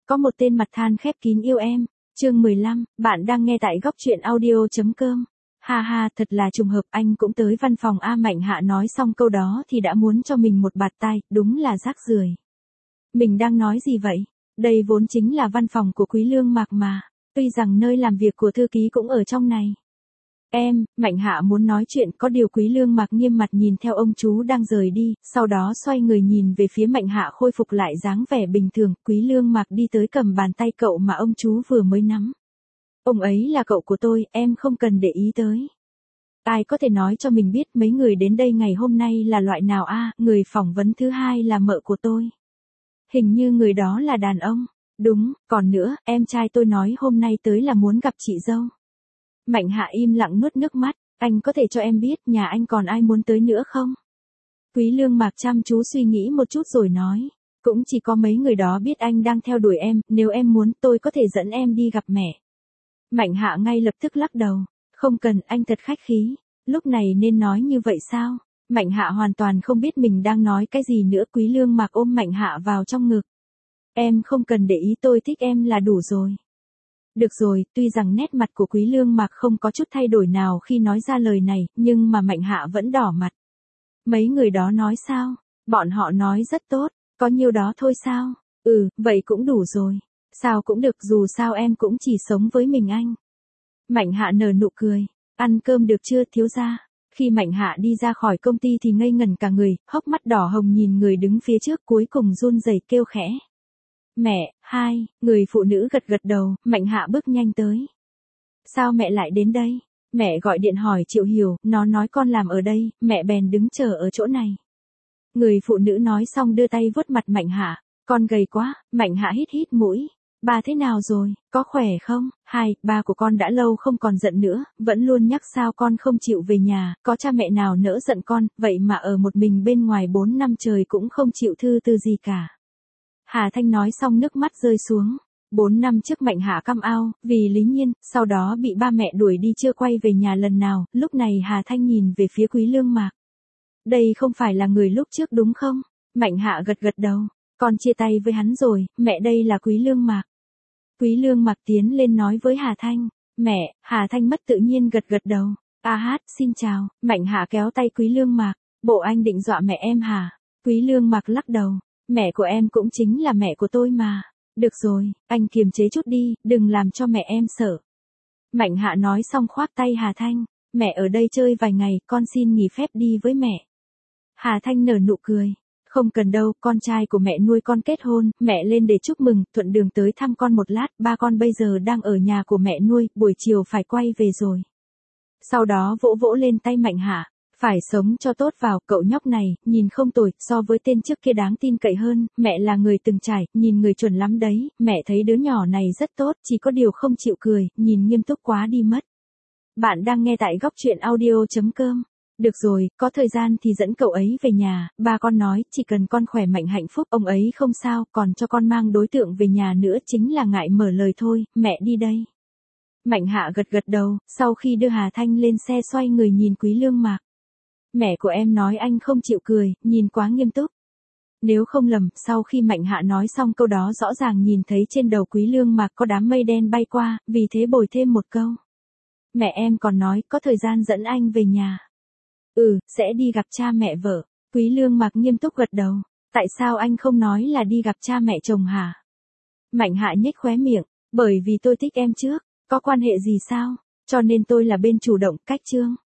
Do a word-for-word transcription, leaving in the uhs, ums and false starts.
có một tên mặt than khép kín yêu em. Chương mười lăm, bạn đang nghe tại góc truyện audio.com. Ha ha, thật là trùng hợp, anh cũng tới văn phòng A. Mạnh Hạ nói xong câu đó thì đã muốn cho mình một bạt tai, đúng là rác rưởi. Mình đang nói gì vậy? Đây vốn chính là văn phòng của Quý Lương Mạc mà, tuy rằng nơi làm việc của thư ký cũng ở trong này. Em, Mạnh Hạ muốn nói chuyện, có điều Quý Lương Mạc nghiêm mặt nhìn theo ông chú đang rời đi, sau đó xoay người nhìn về phía Mạnh Hạ khôi phục lại dáng vẻ bình thường. Quý Lương Mạc đi tới cầm bàn tay cậu mà ông chú vừa mới nắm. Ông ấy là cậu của tôi, em không cần để ý tới. Ai có thể nói cho mình biết mấy người đến đây ngày hôm nay là loại nào a? À, người phỏng vấn thứ hai là mợ của tôi. Hình như người đó là đàn ông. Đúng, còn nữa, em trai tôi nói hôm nay tới là muốn gặp chị dâu. Mạnh Hạ im lặng nuốt nước mắt, anh có thể cho em biết nhà anh còn ai muốn tới nữa không? Quý Lương Mạc chăm chú suy nghĩ một chút rồi nói, cũng chỉ có mấy người đó biết anh đang theo đuổi em, nếu em muốn tôi có thể dẫn em đi gặp mẹ. Mạnh Hạ ngay lập tức lắc đầu, không cần, anh thật khách khí, lúc này nên nói như vậy sao? Mạnh Hạ hoàn toàn không biết mình đang nói cái gì nữa. Quý Lương Mạc ôm Mạnh Hạ vào trong ngực. Em không cần để ý, tôi thích em là đủ rồi. Được rồi, tuy rằng nét mặt của Quý Lương Mạc không có chút thay đổi nào khi nói ra lời này, nhưng mà Mạnh Hạ vẫn đỏ mặt. Mấy người đó nói sao? Bọn họ nói rất tốt, có nhiêu đó thôi sao? Ừ, vậy cũng đủ rồi. Sao cũng được, dù sao em cũng chỉ sống với mình anh. Mạnh Hạ nở nụ cười, ăn cơm được chưa thiếu gia? Khi Mạnh Hạ đi ra khỏi công ty thì ngây ngẩn cả người, hốc mắt đỏ hồng nhìn người đứng phía trước, cuối cùng run rẩy kêu khẽ. Mẹ, hai, người phụ nữ gật gật đầu. Mạnh Hạ bước nhanh tới. Sao mẹ lại đến đây? Mẹ gọi điện hỏi Triệu Hiểu, nó nói con làm ở đây, mẹ bèn đứng chờ ở chỗ này. Người phụ nữ nói xong đưa tay vuốt mặt Mạnh Hạ, con gầy quá. Mạnh Hạ hít hít mũi. Ba thế nào rồi, có khỏe không? Hai, ba của con đã lâu không còn giận nữa, vẫn luôn nhắc sao con không chịu về nhà, có cha mẹ nào nỡ giận con, vậy mà ở một mình bên ngoài bốn năm trời cũng không chịu thư từ gì cả. Hà Thanh nói xong nước mắt rơi xuống. Bốn năm trước Mạnh Hạ căm ao, vì Lý Nhiên, sau đó bị ba mẹ đuổi đi chưa quay về nhà lần nào, lúc này Hà Thanh nhìn về phía Quý Lương Mạc. Đây không phải là người lúc trước đúng không? Mạnh Hạ gật gật đầu, con chia tay với hắn rồi, mẹ đây là Quý Lương Mạc. Quý Lương Mạc tiến lên nói với Hà Thanh, mẹ. Hà Thanh mất tự nhiên gật gật đầu. A hát, xin chào. Mạnh Hạ kéo tay Quý Lương Mạc, bộ anh định dọa mẹ em hả? Quý Lương Mạc lắc đầu. Mẹ của em cũng chính là mẹ của tôi mà. Được rồi, anh kiềm chế chút đi, đừng làm cho mẹ em sợ. Mạnh Hạ nói xong khoác tay Hà Thanh. Mẹ ở đây chơi vài ngày, con xin nghỉ phép đi với mẹ. Hà Thanh nở nụ cười. Không cần đâu, con trai của mẹ nuôi con kết hôn, mẹ lên để chúc mừng, thuận đường tới thăm con một lát, ba con bây giờ đang ở nhà của mẹ nuôi, buổi chiều phải quay về rồi. Sau đó vỗ vỗ lên tay Mạnh Hạ. Phải sống cho tốt vào, cậu nhóc này, nhìn không tồi, so với tên trước kia đáng tin cậy hơn, mẹ là người từng trải, nhìn người chuẩn lắm đấy, mẹ thấy đứa nhỏ này rất tốt, chỉ có điều không chịu cười, nhìn nghiêm túc quá đi mất. Bạn đang nghe tại góc truyện audio.com. Được rồi, có thời gian thì dẫn cậu ấy về nhà, ba con nói, chỉ cần con khỏe mạnh hạnh phúc, ông ấy không sao, còn cho con mang đối tượng về nhà nữa chính là ngại mở lời thôi, mẹ đi đây. Mạnh Hạ gật gật đầu, sau khi đưa Hà Thanh lên xe xoay người nhìn Quý Lương Mạc. Mẹ của em nói anh không chịu cười, nhìn quá nghiêm túc. Nếu không lầm, sau khi Mạnh Hạ nói xong câu đó rõ ràng nhìn thấy trên đầu Quý Lương Mạc có đám mây đen bay qua, vì thế bồi thêm một câu. Mẹ em còn nói, có thời gian dẫn anh về nhà. Ừ, sẽ đi gặp cha mẹ vợ. Quý Lương Mạc nghiêm túc gật đầu. Tại sao anh không nói là đi gặp cha mẹ chồng hả? Mạnh Hạ nhếch khóe miệng. Bởi vì tôi thích em trước, có quan hệ gì sao? Cho nên tôi là bên chủ động, cách chương.